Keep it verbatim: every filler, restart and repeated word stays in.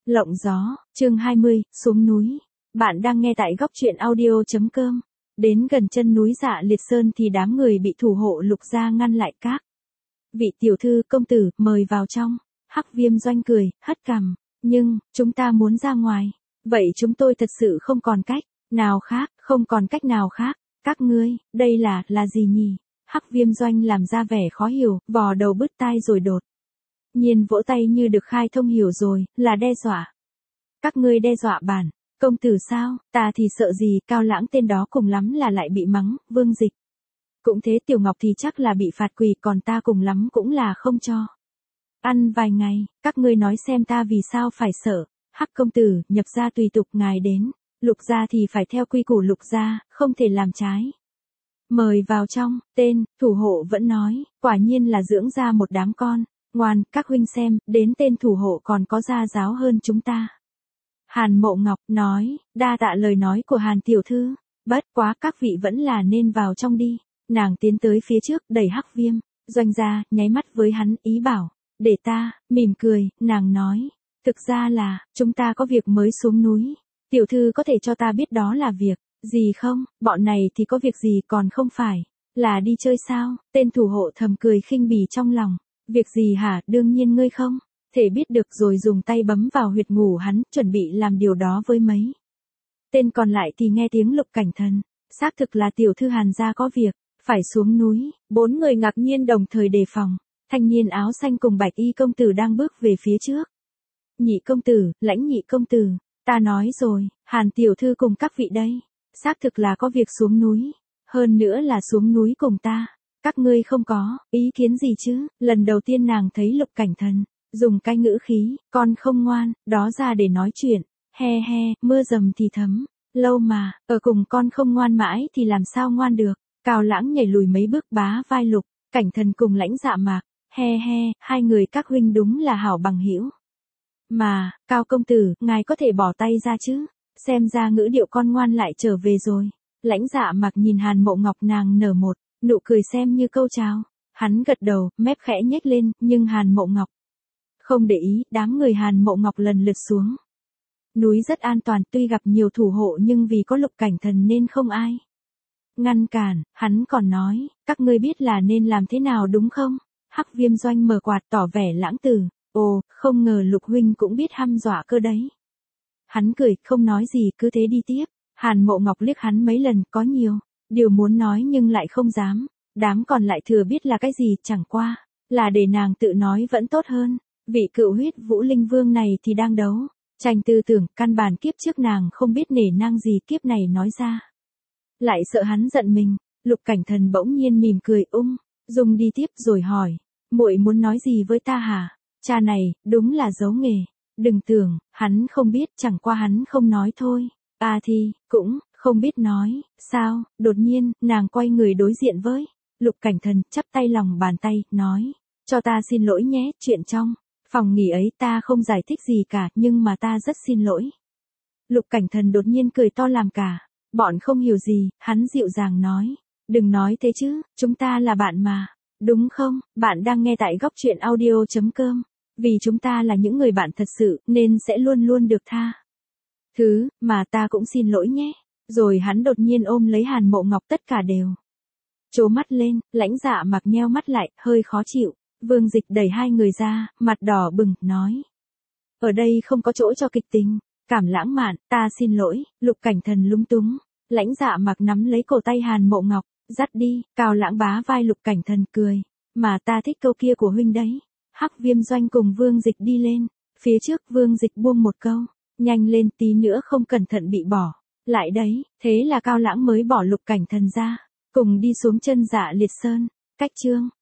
Lộng gió, chương hai mươi, xuống núi. Bạn đang nghe tại góc truyện audio.com. Đến gần chân núi Dạ Liệt Sơn thì đám người bị thủ hộ Lục gia ngăn lại các. Vị tiểu thư công tử, mời vào trong. Hắc Viêm Doanh cười, hất cằm. Nhưng, chúng ta muốn ra ngoài. Vậy chúng tôi thật sự không còn cách nào khác, không còn cách nào khác. Các ngươi, đây là, là gì nhỉ? Hắc Viêm Doanh làm ra vẻ khó hiểu, vò đầu bứt tai rồi đột nhiên vỗ tay như được khai thông hiểu rồi, là đe dọa. Các ngươi đe dọa bản công tử sao? Ta thì sợ gì? Cao Lãng tên đó cùng lắm là lại bị mắng. Vương Dịch cũng thế, Tiểu Ngọc thì chắc là bị phạt quỳ, còn ta cùng lắm cũng là không cho ăn vài ngày. Các ngươi nói xem ta vì sao phải sợ? Hắc công tử, nhập gia tùy tục, ngài đến Lục gia thì phải theo quy củ Lục gia, không thể làm trái. Mời vào trong. Tên thủ hộ vẫn nói, quả nhiên là dưỡng ra một đám con ngoan. Các huynh xem, đến tên thủ hộ còn có gia giáo hơn chúng ta. Hàn Mộ Ngọc nói, đa tạ lời nói của Hàn tiểu thư, bất quá các vị vẫn là nên vào trong đi. Nàng tiến tới phía trước, đẩy Hắc Viêm Doanh ra, nháy mắt với hắn, ý bảo, để ta. Mỉm cười, nàng nói, thực ra là, chúng ta có việc mới xuống núi. Tiểu thư có thể cho ta biết đó là việc gì không? Bọn này thì có việc gì, còn không phải là đi chơi sao? Tên thủ hộ thầm cười khinh bỉ trong lòng. Việc gì hả? Đương nhiên ngươi không thể biết được, rồi dùng tay bấm vào huyệt ngủ hắn, chuẩn bị làm điều đó với mấy tên còn lại thì nghe tiếng Lục Cảnh Thần. Xác thực là tiểu thư Hàn gia có việc phải xuống núi. Bốn người ngạc nhiên đồng thời đề phòng. Thanh niên áo xanh cùng Bạch Y công tử đang bước về phía trước. Nhị công tử, Lãnh nhị công tử, ta nói rồi, Hàn tiểu thư cùng các vị đây, xác thực là có việc xuống núi, hơn nữa là xuống núi cùng ta. Các ngươi không có ý kiến gì chứ? Lần đầu tiên nàng thấy Lục Cảnh Thần dùng cái ngữ khí, con không ngoan, đó ra để nói chuyện. He he, mưa dầm thì thấm, lâu mà, ở cùng con không ngoan mãi thì làm sao ngoan được. Cao Lãng nhảy lùi mấy bước bá vai Lục Cảnh Thần cùng Lãnh Dạ Mạc. He he, hai người các huynh đúng là hảo bằng hữu. Mà, Cao công tử, ngài có thể bỏ tay ra chứ? Xem ra ngữ điệu con ngoan lại trở về rồi. Lãnh Dạ Mạc nhìn Hàn Mộ Ngọc, nàng nở một nụ cười xem như câu chào. Hắn gật đầu, mép khẽ nhếch lên, nhưng Hàn Mộ Ngọc không để ý. Đám người Hàn Mộ Ngọc lần lượt xuống núi rất an toàn, tuy gặp nhiều thủ hộ nhưng vì có Lục Cảnh Thần nên không ai ngăn cản. Hắn còn nói, các ngươi biết là nên làm thế nào đúng không? Hắc Viêm Doanh mở quạt tỏ vẻ lãng tử. Ồ, không ngờ Lục huynh cũng biết hăm dọa cơ đấy. Hắn cười, không nói gì, cứ thế đi tiếp. Hàn Mộ Ngọc liếc hắn mấy lần, có nhiều điều muốn nói nhưng lại không dám. Đám còn lại thừa biết là cái gì, chẳng qua là để nàng tự nói vẫn tốt hơn. Vị cựu huyết Vũ Linh Vương này thì đang đấu tranh tư tưởng, căn bản kiếp trước nàng không biết nể nang gì, kiếp này nói ra lại sợ hắn giận mình. Lục Cảnh Thần bỗng nhiên mỉm cười ung dung đi tiếp rồi hỏi, muội muốn nói gì với ta hả? Cha này, đúng là giấu nghề. Đừng tưởng, hắn không biết, chẳng qua hắn không nói thôi. À thì, cũng không biết nói. Sao? Đột nhiên, nàng quay người đối diện với Lục Cảnh Thần, chắp tay lòng bàn tay, nói, cho ta xin lỗi nhé, chuyện trong phòng nghỉ ấy ta không giải thích gì cả, nhưng mà ta rất xin lỗi. Lục Cảnh Thần đột nhiên cười to làm cả bọn không hiểu gì. Hắn dịu dàng nói, đừng nói thế chứ, chúng ta là bạn mà, đúng không? Bạn đang nghe tại góc truyện audio.com. Vì chúng ta là những người bạn thật sự, nên sẽ luôn luôn được tha thứ, mà ta cũng xin lỗi nhé. Rồi hắn đột nhiên ôm lấy Hàn Mộ Ngọc, tất cả đều trố mắt lên. Lãnh Dạ Mạc nheo mắt lại, hơi khó chịu. Vương Dịch đẩy hai người ra, mặt đỏ bừng, nói, ở đây không có chỗ cho kịch tính cảm lãng mạn, ta xin lỗi. Lục Cảnh Thần lúng túng. Lãnh Dạ Mạc nắm lấy cổ tay Hàn Mộ Ngọc, dắt đi. Cao Lãng bá vai Lục Cảnh Thần cười, mà ta thích câu kia của huynh đấy. Hắc Viêm Doanh cùng Vương Dịch đi lên phía trước. Vương Dịch buông một câu, nhanh lên, tí nữa không cẩn thận bị bỏ lại đấy. Thế là Cao Lãng mới bỏ Lục Cảnh Thần ra, cùng đi xuống chân Dạ Liệt Sơn. Cách chương